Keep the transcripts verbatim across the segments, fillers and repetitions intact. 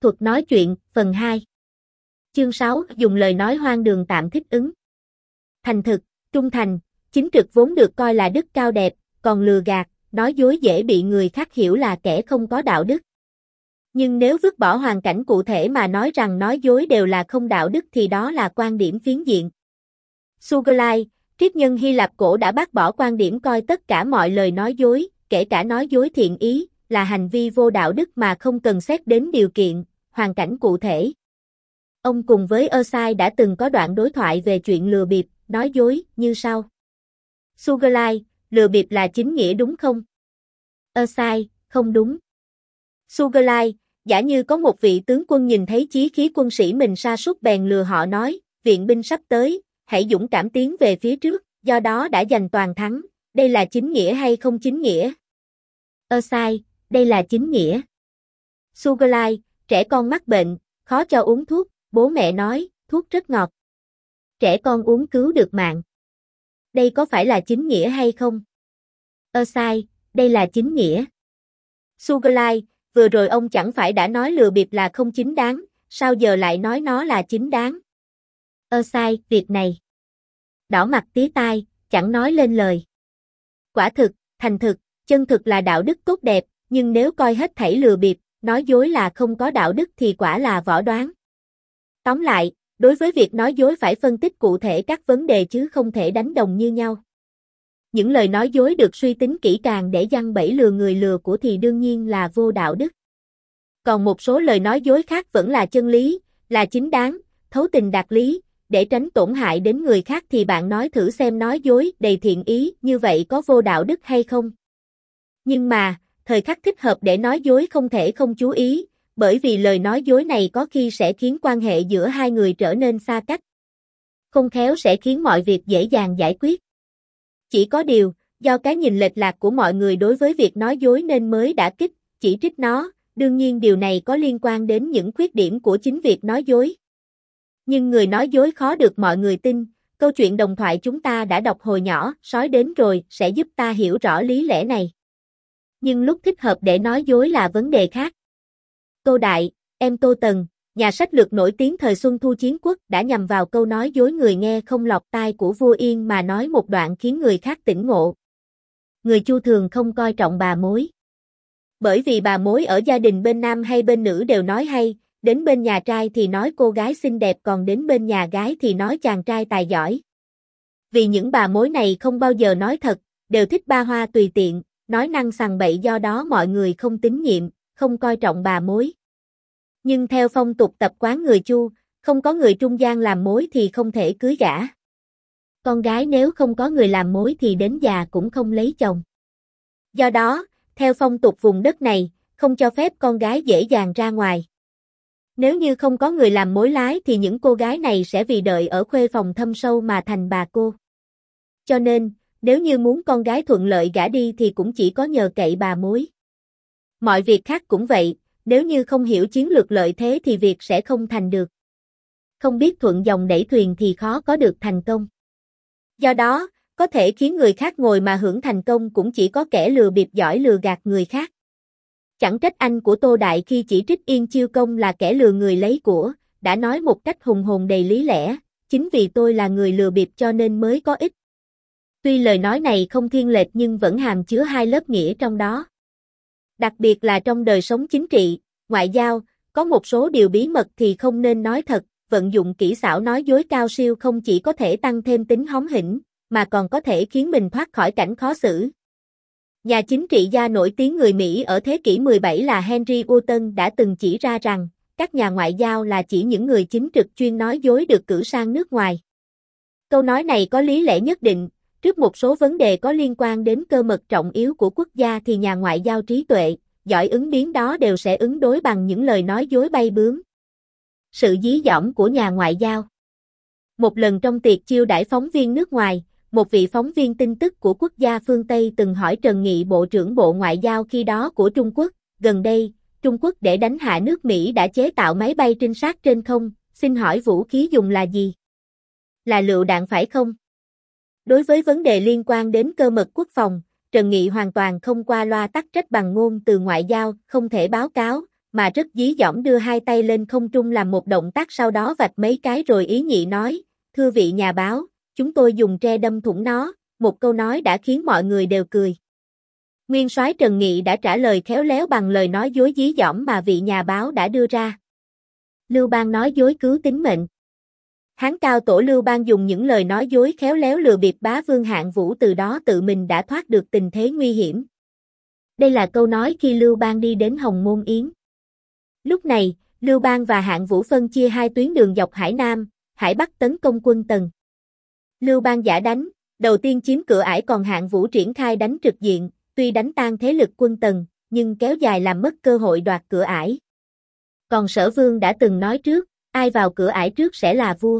Thuật nói chuyện, phần hai. Chương sáu, dùng lời nói hoang đường tạm thích ứng. Thành thực, trung thành, chính trực vốn được coi là đức cao đẹp, còn lừa gạt, nói dối dễ bị người khác hiểu là kẻ không có đạo đức. Nhưng nếu vứt bỏ hoàn cảnh cụ thể mà nói rằng nói dối đều là không đạo đức thì đó là quan điểm phiến diện. Sugarlight, triết nhân Hy Lạp cổ đã bác bỏ quan điểm coi tất cả mọi lời nói dối, kể cả nói dối thiện ý, là hành vi vô đạo đức mà không cần xét đến điều kiện, hoàn cảnh cụ thể. Ông cùng với Ersai đã từng có đoạn đối thoại về chuyện lừa bịp, nói dối, như sau. Sugarlight, lừa bịp là chính nghĩa đúng không? Ersai, không đúng. Sugarlight, giả như có một vị tướng quân nhìn thấy chí khí quân sĩ mình sa sút bèn lừa họ nói, viện binh sắp tới, hãy dũng cảm tiến về phía trước, do đó đã giành toàn thắng, đây là chính nghĩa hay không chính nghĩa? Ersai, đây là chính nghĩa. Sugarlight, trẻ con mắc bệnh, khó cho uống thuốc, bố mẹ nói, thuốc rất ngọt. Trẻ con uống cứu được mạng. Đây có phải là chính nghĩa hay không? Ersai, đây là chính nghĩa. Sugarlight, vừa rồi ông chẳng phải đã nói lừa bịp là không chính đáng, sao giờ lại nói nó là chính đáng? Ersai, việc này. Đỏ mặt tía tai, chẳng nói lên lời. Quả thực, thành thực, chân thực là đạo đức tốt đẹp, nhưng nếu coi hết thảy lừa bịp, nói dối là không có đạo đức thì quả là võ đoán. Tóm lại, đối với việc nói dối phải phân tích cụ thể các vấn đề chứ không thể đánh đồng như nhau. Những lời nói dối được suy tính kỹ càng để giăng bẫy lừa người lừa của thì đương nhiên là vô đạo đức. Còn một số lời nói dối khác vẫn là chân lý, là chính đáng, thấu tình đạt lý, để tránh tổn hại đến người khác thì bạn nói thử xem nói dối đầy thiện ý như vậy có vô đạo đức hay không? Nhưng mà, thời khắc thích hợp để nói dối không thể không chú ý, bởi vì lời nói dối này có khi sẽ khiến quan hệ giữa hai người trở nên xa cách. Không khéo sẽ khiến mọi việc dễ dàng giải quyết. Chỉ có điều, do cái nhìn lệch lạc của mọi người đối với việc nói dối nên mới đã kích, chỉ trích nó, đương nhiên điều này có liên quan đến những khuyết điểm của chính việc nói dối. Nhưng người nói dối khó được mọi người tin, câu chuyện đồng thoại chúng ta đã đọc hồi nhỏ, sói đến rồi, sẽ giúp ta hiểu rõ lý lẽ này. Nhưng lúc thích hợp để nói dối là vấn đề khác. Tô Đại, em Tô Tần, nhà sách lược nổi tiếng thời Xuân Thu Chiến Quốc đã nhằm vào câu nói dối người nghe không lọt tai của vua Yên mà nói một đoạn khiến người khác tỉnh ngộ. Người Chu thường không coi trọng bà mối. Bởi vì bà mối ở gia đình bên nam hay bên nữ đều nói hay, đến bên nhà trai thì nói cô gái xinh đẹp còn đến bên nhà gái thì nói chàng trai tài giỏi. Vì những bà mối này không bao giờ nói thật, đều thích ba hoa tùy tiện, nói năng sằng bậy do đó mọi người không tín nhiệm, không coi trọng bà mối. Nhưng theo phong tục tập quán người Chu, không có người trung gian làm mối thì không thể cưới gả. Con gái nếu không có người làm mối thì đến già cũng không lấy chồng. Do đó, theo phong tục vùng đất này, không cho phép con gái dễ dàng ra ngoài. Nếu như không có người làm mối lái thì những cô gái này sẽ vì đợi ở khuê phòng thâm sâu mà thành bà cô. Cho nên, nếu như muốn con gái thuận lợi gả đi thì cũng chỉ có nhờ cậy bà mối. Mọi việc khác cũng vậy, nếu như không hiểu chiến lược lợi thế thì việc sẽ không thành được. Không biết thuận dòng đẩy thuyền thì khó có được thành công. Do đó, có thể khiến người khác ngồi mà hưởng thành công cũng chỉ có kẻ lừa bịp giỏi lừa gạt người khác. Chẳng trách anh của Tô Đại khi chỉ trích Yên Chiêu Công là kẻ lừa người lấy của, đã nói một cách hùng hồn đầy lý lẽ, chính vì tôi là người lừa bịp cho nên mới có ích. Tuy lời nói này không thiên lệch nhưng vẫn hàm chứa hai lớp nghĩa trong đó. Đặc biệt là trong đời sống chính trị, ngoại giao, có một số điều bí mật thì không nên nói thật, vận dụng kỹ xảo nói dối cao siêu không chỉ có thể tăng thêm tính hóm hỉnh, mà còn có thể khiến mình thoát khỏi cảnh khó xử. Nhà chính trị gia nổi tiếng người Mỹ ở thế kỷ mười bảy là Henry Wotton đã từng chỉ ra rằng, các nhà ngoại giao là chỉ những người chính trực chuyên nói dối được cử sang nước ngoài. Câu nói này có lý lẽ nhất định, trước một số vấn đề có liên quan đến cơ mật trọng yếu của quốc gia thì nhà ngoại giao trí tuệ, giỏi ứng biến đó đều sẽ ứng đối bằng những lời nói dối bay bướm. Sự dí dỏm của nhà ngoại giao. Một lần trong tiệc chiêu đãi phóng viên nước ngoài, một vị phóng viên tin tức của quốc gia phương Tây từng hỏi Trần Nghị Bộ trưởng Bộ Ngoại giao khi đó của Trung Quốc, gần đây, Trung Quốc để đánh hạ nước Mỹ đã chế tạo máy bay trinh sát trên không, xin hỏi vũ khí dùng là gì? Là lựu đạn phải không? Đối với vấn đề liên quan đến cơ mật quốc phòng, Trần Nghị hoàn toàn không qua loa tắc trách bằng ngôn từ ngoại giao, không thể báo cáo, mà rất dí dỏm đưa hai tay lên không trung làm một động tác sau đó vạch mấy cái rồi ý nhị nói, thưa vị nhà báo, chúng tôi dùng tre đâm thủng nó, một câu nói đã khiến mọi người đều cười. Nguyên soái Trần Nghị đã trả lời khéo léo bằng lời nói dối dí dỏm mà vị nhà báo đã đưa ra. Lưu Bang nói dối cứu tính mệnh. Hán cao tổ Lưu Bang dùng những lời nói dối khéo léo lừa bịp bá vương Hạng Vũ, từ đó tự mình đã thoát được tình thế nguy hiểm. Đây là câu nói khi Lưu Bang đi đến Hồng Môn Yến. Lúc này, Lưu Bang và Hạng Vũ phân chia hai tuyến đường dọc Hải Nam, Hải Bắc tấn công quân Tần. Lưu Bang giả đánh, đầu tiên chiếm Cửa Ải, còn Hạng Vũ triển khai đánh trực diện, tuy đánh tan thế lực quân Tần, nhưng kéo dài làm mất cơ hội đoạt Cửa Ải. Còn Sở Vương đã từng nói trước, ai vào Cửa Ải trước sẽ là vua.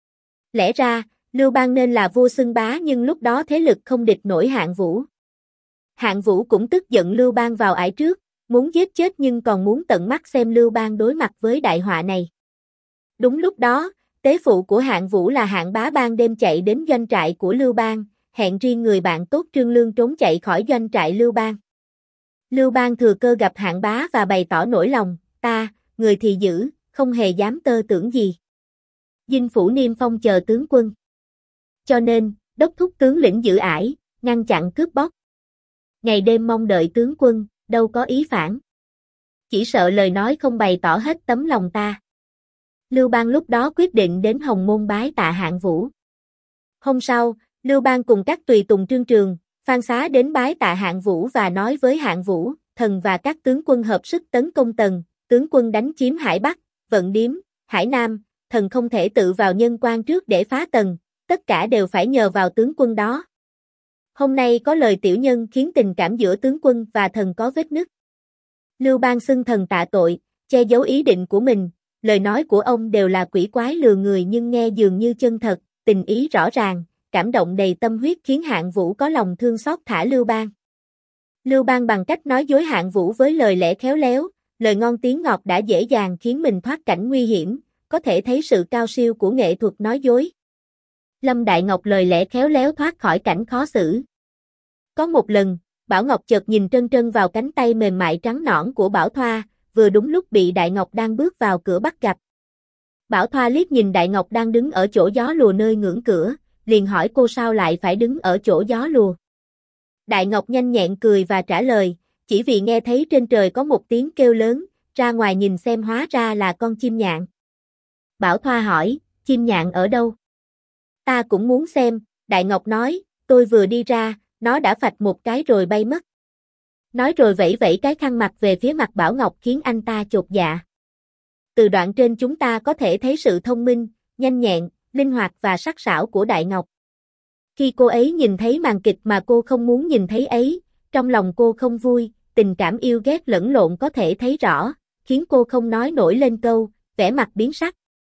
Lẽ ra, Lưu Bang nên là vua xưng bá, nhưng lúc đó thế lực không địch nổi Hạng Vũ. Hạng Vũ cũng tức giận Lưu Bang vào ải trước, muốn giết chết nhưng còn muốn tận mắt xem Lưu Bang đối mặt với đại họa này. Đúng lúc đó, tế phụ của Hạng Vũ là Hạng Bá ban đêm chạy đến doanh trại của Lưu Bang, hẹn riêng người bạn tốt Trương Lương trốn chạy khỏi doanh trại Lưu Bang. Lưu Bang thừa cơ gặp Hạng Bá và bày tỏ nỗi lòng, ta, người thì dữ, không hề dám tơ tưởng gì. Dinh phủ niêm phong chờ tướng quân. Cho nên, đốc thúc tướng lĩnh giữ ải, ngăn chặn cướp bóc. Ngày đêm mong đợi tướng quân, đâu có ý phản. Chỉ sợ lời nói không bày tỏ hết tấm lòng ta. Lưu Bang lúc đó quyết định đến Hồng Môn bái tạ Hạng Vũ. Hôm sau, Lưu Bang cùng các tùy tùng Trương Trường, Phan Xá đến bái tạ Hạng Vũ và nói với Hạng Vũ, thần và các tướng quân hợp sức tấn công Tần, tướng quân đánh chiếm Hải Bắc, Vận Điếm, Hải Nam, thần không thể tự vào Nhân Quan trước để phá Tần, tất cả đều phải nhờ vào tướng quân đó. Hôm nay có lời tiểu nhân khiến tình cảm giữa tướng quân và thần có vết nứt. Lưu Bang xưng thần tạ tội, che giấu ý định của mình, lời nói của ông đều là quỷ quái lừa người nhưng nghe dường như chân thật, tình ý rõ ràng, cảm động đầy tâm huyết khiến Hạng Vũ có lòng thương xót thả Lưu Bang. Lưu Bang bằng cách nói dối Hạng Vũ với lời lẽ khéo léo, lời ngon tiếng ngọt đã dễ dàng khiến mình thoát cảnh nguy hiểm, có thể thấy sự cao siêu của nghệ thuật nói dối. Lâm Đại Ngọc lời lẽ khéo léo thoát khỏi cảnh khó xử. Có một lần, Bảo Ngọc chợt nhìn trân trân vào cánh tay mềm mại trắng nõn của Bảo Thoa, vừa đúng lúc bị Đại Ngọc đang bước vào cửa bắt gặp. Bảo Thoa liếc nhìn Đại Ngọc đang đứng ở chỗ gió lùa nơi ngưỡng cửa, liền hỏi cô sao lại phải đứng ở chỗ gió lùa. Đại Ngọc nhanh nhẹn cười và trả lời, chỉ vì nghe thấy trên trời có một tiếng kêu lớn, ra ngoài nhìn xem hóa ra là con chim nhạn. Bảo Thoa hỏi, chim nhạn ở đâu? Ta cũng muốn xem, Đại Ngọc nói, tôi vừa đi ra, nó đã phạch một cái rồi bay mất. Nói rồi vẫy vẫy cái khăn mặt về phía mặt Bảo Ngọc khiến anh ta chột dạ. Từ đoạn trên chúng ta có thể thấy sự thông minh, nhanh nhẹn, linh hoạt và sắc sảo của Đại Ngọc. Khi cô ấy nhìn thấy màn kịch mà cô không muốn nhìn thấy ấy, trong lòng cô không vui, tình cảm yêu ghét lẫn lộn có thể thấy rõ, khiến cô không nói nổi lên câu, vẻ mặt biến sắc.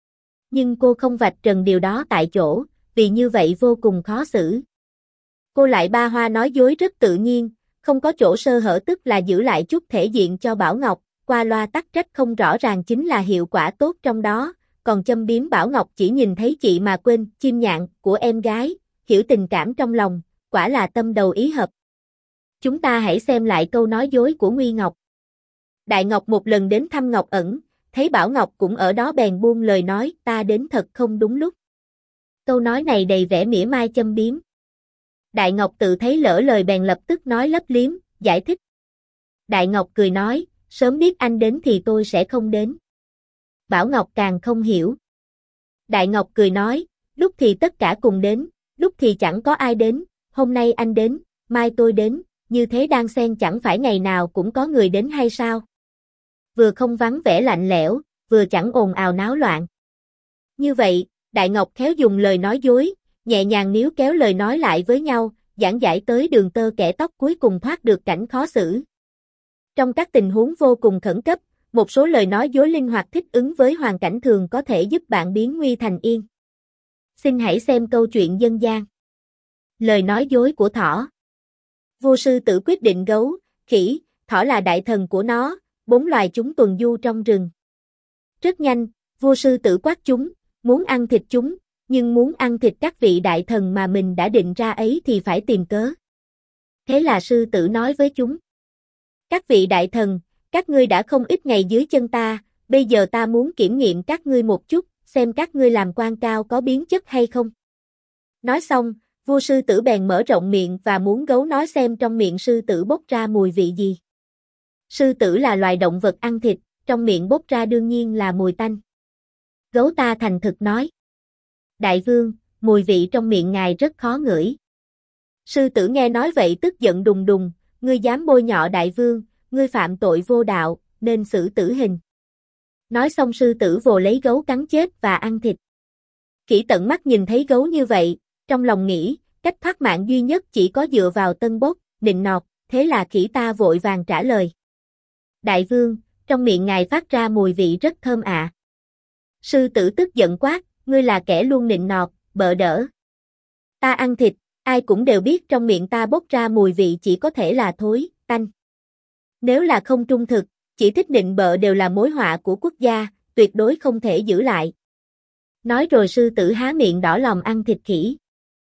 Nhưng cô không vạch trần điều đó tại chỗ, vì như vậy vô cùng khó xử. Cô lại ba hoa nói dối rất tự nhiên, không có chỗ sơ hở, tức là giữ lại chút thể diện cho Bảo Ngọc, qua loa tắc trách không rõ ràng chính là hiệu quả tốt trong đó, còn châm biếm Bảo Ngọc chỉ nhìn thấy chị mà quên chim nhạn của em gái, hiểu tình cảm trong lòng, quả là tâm đầu ý hợp. Chúng ta hãy xem lại câu nói dối của Nguy Ngọc. Đại Ngọc một lần đến thăm Ngọc Ẩn, thấy Bảo Ngọc cũng ở đó bèn buông lời nói, ta đến thật không đúng lúc. Câu nói này đầy vẻ mỉa mai châm biếm. Đại Ngọc tự thấy lỡ lời bèn lập tức nói lấp liếm, giải thích. Đại Ngọc cười nói, sớm biết anh đến thì tôi sẽ không đến. Bảo Ngọc càng không hiểu. Đại Ngọc cười nói, lúc thì tất cả cùng đến, lúc thì chẳng có ai đến, hôm nay anh đến, mai tôi đến, như thế đan xen chẳng phải ngày nào cũng có người đến hay sao? Vừa không vắng vẻ lạnh lẽo, vừa chẳng ồn ào náo loạn. Như vậy, Đại Ngọc khéo dùng lời nói dối, nhẹ nhàng níu kéo lời nói lại với nhau, giảng giải tới đường tơ kẻ tóc cuối cùng thoát được cảnh khó xử. Trong các tình huống vô cùng khẩn cấp, một số lời nói dối linh hoạt thích ứng với hoàn cảnh thường có thể giúp bạn biến nguy thành yên. Xin hãy xem câu chuyện dân gian. Lời nói dối của thỏ. Vua sư tử quyết định gấu, khỉ, thỏ là đại thần của nó, bốn loài chúng tuần du trong rừng. Rất nhanh, vua sư tử quát chúng, muốn ăn thịt chúng, nhưng muốn ăn thịt các vị đại thần mà mình đã định ra ấy thì phải tìm cớ. Thế là sư tử nói với chúng. Các vị đại thần, Các ngươi đã không ít ngày dưới chân ta, bây giờ ta muốn kiểm nghiệm các ngươi một chút, xem các ngươi làm quan cao có biến chất hay không. Nói xong, vua sư tử bèn mở rộng miệng và muốn gấu nói xem trong miệng sư tử bốc ra mùi vị gì. Sư tử là loài động vật ăn thịt, trong miệng bốc ra đương nhiên là mùi tanh. Gấu ta thành thực nói. Đại vương, mùi vị trong miệng ngài rất khó ngửi. Sư tử nghe nói vậy tức giận đùng đùng, ngươi dám bôi nhọ đại vương, ngươi phạm tội vô đạo, nên xử tử hình. Nói xong sư tử vồ lấy gấu cắn chết và ăn thịt. Khỉ tận mắt nhìn thấy gấu như vậy, trong lòng nghĩ, cách thoát mạng duy nhất chỉ có dựa vào tân bốc, nịnh nọt, thế là khỉ ta vội vàng trả lời. Đại vương, trong miệng ngài phát ra mùi vị rất thơm ạ. À. Sư tử tức giận quát, ngươi là kẻ luôn nịnh nọt, bợ đỡ. Ta ăn thịt, ai cũng đều biết trong miệng ta bốc ra mùi vị chỉ có thể là thối, tanh. Nếu là không trung thực, chỉ thích nịnh bợ đều là mối họa của quốc gia, tuyệt đối không thể giữ lại. Nói rồi sư tử há miệng đỏ lòng ăn thịt khỉ.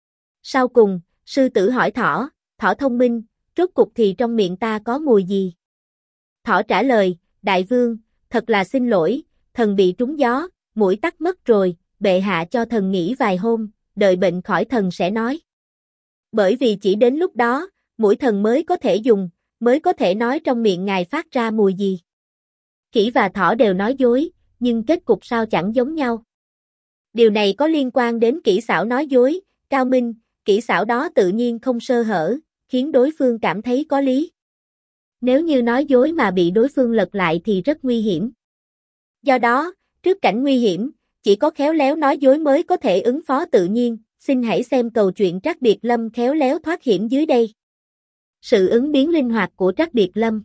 Sau cùng, sư tử hỏi thỏ, thỏ thông minh, rốt cục thì trong miệng ta có mùi gì? Thỏ trả lời, đại vương, thật là xin lỗi, thần bị trúng gió, mũi tắc mất rồi, bệ hạ cho thần nghỉ vài hôm, đợi bệnh khỏi thần sẽ nói. Bởi vì chỉ đến lúc đó, mũi thần mới có thể dùng, mới có thể nói trong miệng ngài phát ra mùi gì. Khỉ và thỏ đều nói dối, nhưng kết cục sao chẳng giống nhau. Điều này có liên quan đến kỹ xảo nói dối, cao minh, kỹ xảo đó tự nhiên không sơ hở, khiến đối phương cảm thấy có lý. Nếu như nói dối mà bị đối phương lật lại thì rất nguy hiểm. Do đó, trước cảnh nguy hiểm, chỉ có khéo léo nói dối mới có thể ứng phó tự nhiên, xin hãy xem câu chuyện Trắc Biệt Lâm khéo léo thoát hiểm dưới đây. Sự ứng biến linh hoạt của Trắc Biệt Lâm.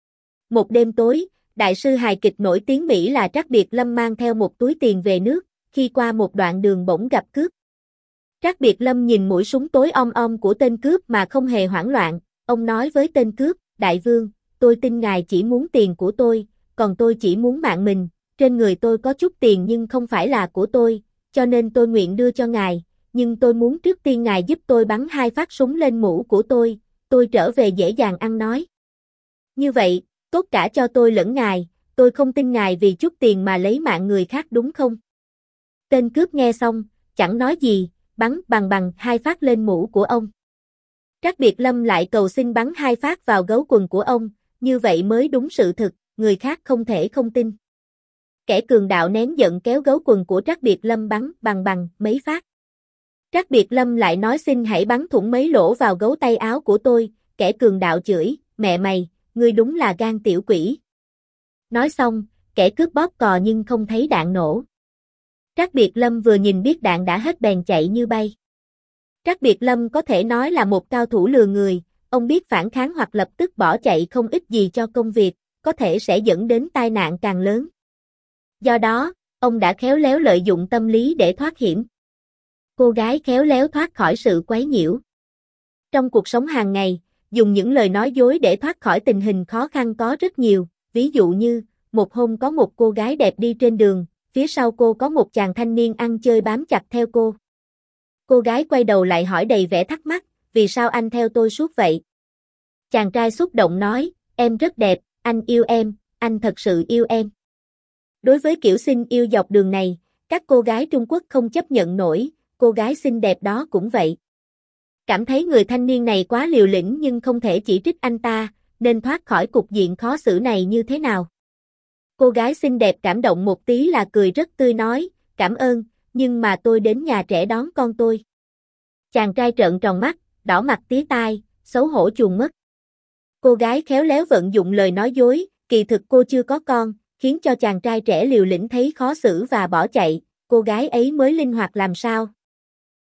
Một đêm tối, đại sư hài kịch nổi tiếng Mỹ là Trắc Biệt Lâm mang theo một túi tiền về nước, khi qua một đoạn đường bỗng gặp cướp. Trắc Biệt Lâm nhìn mũi súng tối om om của tên cướp mà không hề hoảng loạn, ông nói với tên cướp, đại vương, tôi tin ngài chỉ muốn tiền của tôi, còn tôi chỉ muốn mạng mình, trên người tôi có chút tiền nhưng không phải là của tôi, cho nên tôi nguyện đưa cho ngài, nhưng tôi muốn trước tiên ngài giúp tôi bắn hai phát súng lên mũ của tôi, tôi trở về dễ dàng ăn nói. Như vậy, tốt cả cho tôi lẫn ngài, tôi không tin ngài vì chút tiền mà lấy mạng người khác đúng không? Tên cướp nghe xong, chẳng nói gì, bắn bằng bằng hai phát lên mũ của ông. Trắc Biệt Lâm lại cầu xin bắn hai phát vào gấu quần của ông, như vậy mới đúng sự thực, người khác không thể không tin. Kẻ cường đạo nén giận kéo gấu quần của Trắc Biệt Lâm bắn bằng bằng mấy phát. Trắc Biệt Lâm lại nói xin hãy bắn thủng mấy lỗ vào gấu tay áo của tôi, kẻ cường đạo chửi, mẹ mày, ngươi đúng là gan tiểu quỷ. Nói xong, kẻ cướp bóp cò nhưng không thấy đạn nổ. Trắc Biệt Lâm vừa nhìn biết đạn đã hết bèn chạy như bay. Trắc Biệt Lâm có thể nói là một cao thủ lừa người, ông biết phản kháng hoặc lập tức bỏ chạy không ích gì cho công việc, có thể sẽ dẫn đến tai nạn càng lớn. Do đó, ông đã khéo léo lợi dụng tâm lý để thoát hiểm. Cô gái khéo léo thoát khỏi sự quấy nhiễu. Trong cuộc sống hàng ngày, dùng những lời nói dối để thoát khỏi tình hình khó khăn có rất nhiều, ví dụ như, một hôm có một cô gái đẹp đi trên đường, phía sau cô có một chàng thanh niên ăn chơi bám chặt theo cô. Cô gái quay đầu lại hỏi đầy vẻ thắc mắc, vì sao anh theo tôi suốt vậy? Chàng trai xúc động nói, em rất đẹp, anh yêu em, anh thật sự yêu em. Đối với kiểu xin yêu dọc đường này, các cô gái Trung Quốc không chấp nhận nổi, cô gái xinh đẹp đó cũng vậy. Cảm thấy người thanh niên này quá liều lĩnh nhưng không thể chỉ trích anh ta, nên thoát khỏi cục diện khó xử này như thế nào? Cô gái xinh đẹp cảm động một tí là cười rất tươi nói, cảm ơn, nhưng mà tôi đến nhà trẻ đón con tôi. Chàng trai trợn tròn mắt, đỏ mặt tía tai, xấu hổ chuồn mất. Cô gái khéo léo vận dụng lời nói dối, kỳ thực cô chưa có con, khiến cho chàng trai trẻ liều lĩnh thấy khó xử và bỏ chạy, cô gái ấy mới linh hoạt làm sao,